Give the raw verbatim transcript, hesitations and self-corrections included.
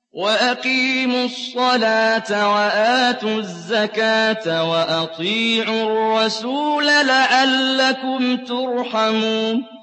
وَأَقِيمُوا الصَّلَاةَ وَآتُوا الزَّكَاةَ وَأَطِيعُوا الرَّسُولَ لَعَلَّكُمْ تُرْحَمُونَ